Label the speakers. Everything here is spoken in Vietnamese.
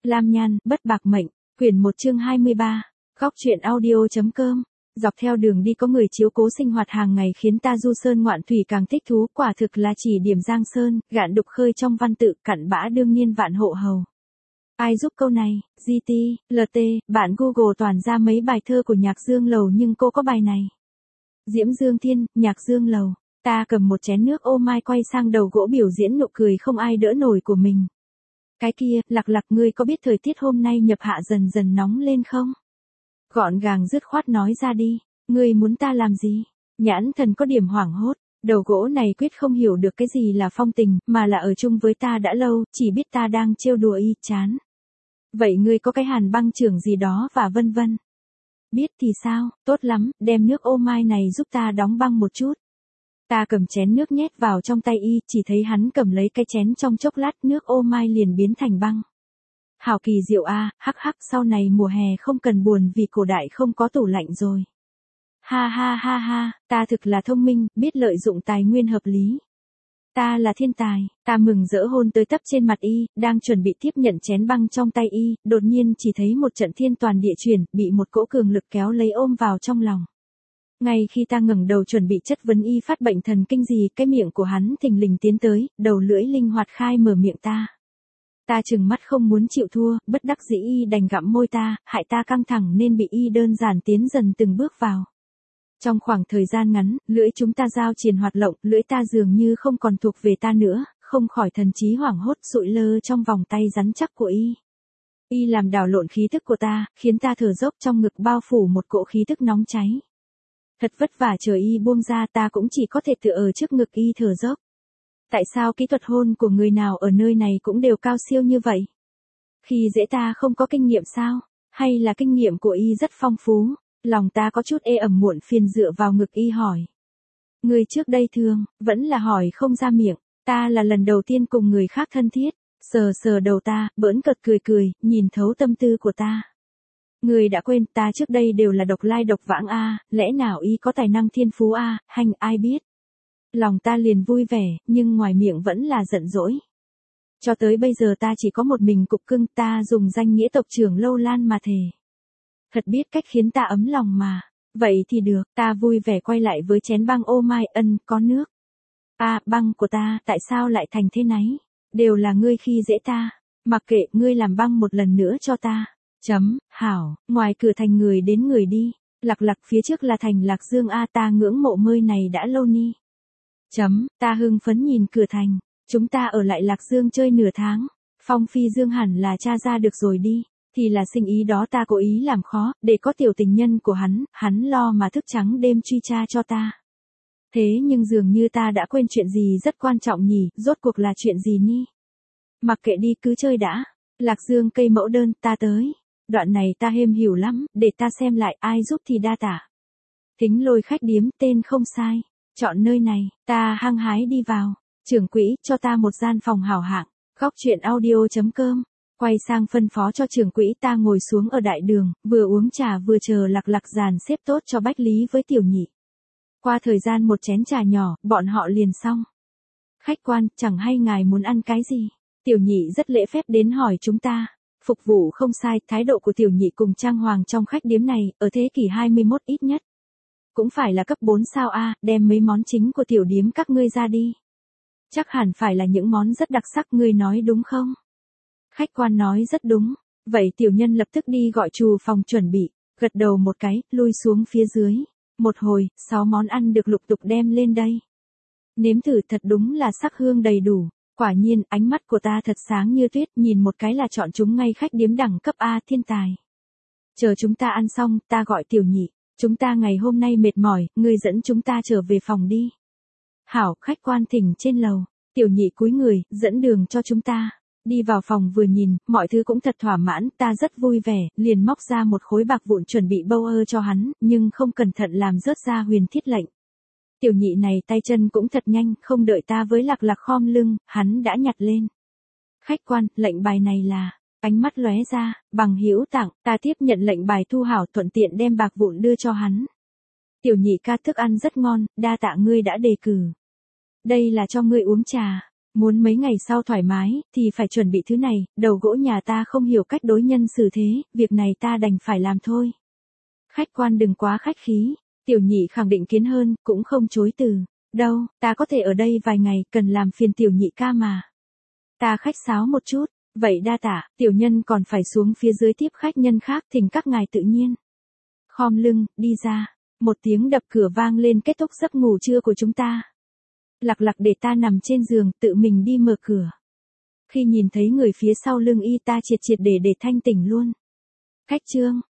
Speaker 1: Lam Nhan, Bất Bạc Mệnh, quyển 1 chương 23, góc truyện audio.com. Dọc theo đường đi có người chiếu cố sinh hoạt hàng ngày khiến ta du sơn ngoạn thủy càng thích thú, quả thực là chỉ điểm giang sơn, gạn đục khơi trong văn tự, cặn bã đương nhiên vạn hộ hầu. Ai giúp câu này, GT, LT, bạn Google toàn ra mấy bài thơ của Nhạc Dương Lầu nhưng cô có bài này. Diễm Dương Thiên, Nhạc Dương Lầu, ta cầm một chén nước ô mai quay sang đầu gỗ biểu diễn nụ cười không ai đỡ nổi của mình. Cái kia, Lặc Lặc, ngươi có biết thời tiết hôm nay nhập hạ dần dần nóng lên không? Gọn gàng dứt khoát nói ra đi, ngươi muốn ta làm gì? Nhãn Thần có điểm hoảng hốt, đầu gỗ này quyết không hiểu được cái gì là phong tình, mà là ở chung với ta đã lâu, chỉ biết ta đang trêu đùa y chán. Vậy ngươi có cái hàn băng trưởng gì đó và vân vân. Biết thì sao, tốt lắm, đem nước ô mai này giúp ta đóng băng một chút. Ta cầm chén nước nhét vào trong tay y, chỉ thấy hắn cầm lấy cái chén trong chốc lát nước ô mai liền biến thành băng. Hảo kỳ diệu a, hắc hắc, sau này mùa hè không cần buồn vì cổ đại không có tủ lạnh rồi. Ha ha ha ha, ta thực là thông minh, biết lợi dụng tài nguyên hợp lý. Ta là thiên tài, ta mừng rỡ hôn tới tấp trên mặt y, đang chuẩn bị tiếp nhận chén băng trong tay y, đột nhiên chỉ thấy một trận thiên toàn địa chuyển, bị một cỗ cường lực kéo lấy ôm vào trong lòng. Ngay khi ta ngẩng đầu chuẩn bị chất vấn y phát bệnh thần kinh gì, cái miệng của hắn thình lình tiến tới, đầu lưỡi linh hoạt khai mở miệng ta. Ta trừng mắt không muốn chịu thua, bất đắc dĩ y đành gặm môi ta, hại ta căng thẳng nên bị y đơn giản tiến dần từng bước vào. Trong khoảng thời gian ngắn, lưỡi chúng ta giao triền hoạt lộng, lưỡi ta dường như không còn thuộc về ta nữa, không khỏi thần trí hoảng hốt sụi lơ trong vòng tay rắn chắc của y. Y làm đảo lộn khí tức của ta, khiến ta thở dốc, trong ngực bao phủ một cỗ khí tức nóng cháy. Thật vất vả chờ y buông ra, ta cũng chỉ có thể tựa ở trước ngực y thở dốc. Tại sao kỹ thuật hôn của người nào ở nơi này cũng đều cao siêu như vậy? Khi dễ ta không có kinh nghiệm sao? Hay là kinh nghiệm của y rất phong phú? Lòng ta có chút ê ẩm muộn phiền dựa vào ngực y hỏi. Người trước đây thường, vẫn là hỏi không ra miệng, ta là lần đầu tiên cùng người khác thân thiết, sờ sờ đầu ta, bỡn cợt cười cười, nhìn thấu tâm tư của ta. Người đã quên ta trước đây đều là độc lai độc vãng a, lẽ nào y có tài năng thiên phú a, hành ai biết. Lòng ta liền vui vẻ, nhưng ngoài miệng vẫn là giận dỗi. Cho tới bây giờ ta chỉ có một mình cục cưng, ta dùng danh nghĩa tộc trưởng Lâu Lan mà thề. Thật biết cách khiến ta ấm lòng mà. Vậy thì được, ta vui vẻ quay lại với chén băng ô mai, có nước. Băng của ta, tại sao lại thành thế này? Đều là ngươi khi dễ ta. Mặc kệ, ngươi làm băng một lần nữa cho ta. Hảo, ngoài cửa thành người đến người đi. Lặc Lặc, phía trước là thành Lạc Dương a, ta ngưỡng mộ nơi này đã lâu ni. Ta hưng phấn nhìn cửa thành. Chúng ta ở lại Lạc Dương chơi nửa tháng. Phong Phi Dương hẳn là cha ra được rồi đi. Thì là sinh ý đó ta cố ý làm khó, để có tiểu tình nhân của hắn lo mà thức trắng đêm truy tra cho ta. Thế nhưng dường như ta đã quên chuyện gì rất quan trọng nhỉ, rốt cuộc là chuyện gì ni? Mặc kệ đi, cứ chơi đã. Lạc Dương cây mẫu đơn, ta tới. Đoạn này ta hêm hiểu lắm, để ta xem lại, ai giúp thì đa tả. Thính Lôi khách điếm, tên không sai. Chọn nơi này, ta hăng hái đi vào. Trưởng quỹ, cho ta một gian phòng hảo hạng. Góc truyện audio.com. Quay sang phân phó cho trưởng quỹ, ta ngồi xuống ở đại đường, vừa uống trà vừa chờ Lặc Lặc dàn xếp tốt cho Bách Lý với Tiểu Nhị. Qua thời gian một chén trà nhỏ, bọn họ liền xong. Khách quan, chẳng hay ngài muốn ăn cái gì? Tiểu Nhị rất lễ phép đến hỏi chúng ta. Phục vụ không sai, thái độ của Tiểu Nhị cùng trang hoàng trong khách điếm này, ở thế kỷ 21 ít nhất. Cũng phải là cấp 4 sao a, đem mấy món chính của tiểu điếm các ngươi ra đi. Chắc hẳn phải là những món rất đặc sắc, ngươi nói đúng không? Khách quan nói rất đúng. Vậy tiểu nhân lập tức đi gọi trù phòng chuẩn bị, gật đầu một cái, lui xuống phía dưới. Một hồi, 6 món ăn được lục tục đem lên đây. Nếm thử, thật đúng là sắc hương đầy đủ. Quả nhiên, ánh mắt của ta thật sáng như tuyết, nhìn một cái là chọn chúng ngay khách điếm đẳng cấp A, thiên tài. Chờ chúng ta ăn xong, ta gọi Tiểu Nhị. Chúng ta ngày hôm nay mệt mỏi, ngươi dẫn chúng ta trở về phòng đi. Hảo, khách quan thỉnh trên lầu. Tiểu Nhị cúi người, dẫn đường cho chúng ta. Đi vào phòng vừa nhìn, mọi thứ cũng thật thỏa mãn, ta rất vui vẻ, liền móc ra một khối bạc vụn chuẩn bị bâu ơ cho hắn, nhưng không cẩn thận làm rớt ra huyền thiết lệnh. Tiểu Nhị này tay chân cũng thật nhanh, không đợi ta với Lặc Lặc khom lưng, hắn đã nhặt lên. Khách quan, lệnh bài này là, ánh mắt lóe ra, bằng hữu tặng, ta tiếp nhận lệnh bài thu hảo, thuận tiện đem bạc vụn đưa cho hắn. Tiểu Nhị ca, thức ăn rất ngon, đa tạ ngươi đã đề cử. Đây là cho ngươi uống trà. Muốn mấy ngày sau thoải mái, thì phải chuẩn bị thứ này, đầu gỗ nhà ta không hiểu cách đối nhân xử thế, việc này ta đành phải làm thôi. Khách quan đừng quá khách khí, tiểu nhị khẳng định kiến hơn, cũng không chối từ. Đâu, ta có thể ở đây vài ngày, cần làm phiền tiểu nhị ca mà. Ta khách sáo một chút, vậy đa tạ, tiểu nhân còn phải xuống phía dưới tiếp khách nhân khác, thỉnh các ngài tự nhiên. Khom lưng, đi ra, một tiếng đập cửa vang lên kết thúc giấc ngủ trưa của chúng ta. Lặc lặc để ta nằm trên giường, tự mình đi mở cửa. Khi nhìn thấy người phía sau lưng y ta triệt triệt để thanh tỉnh luôn. Khách Trương,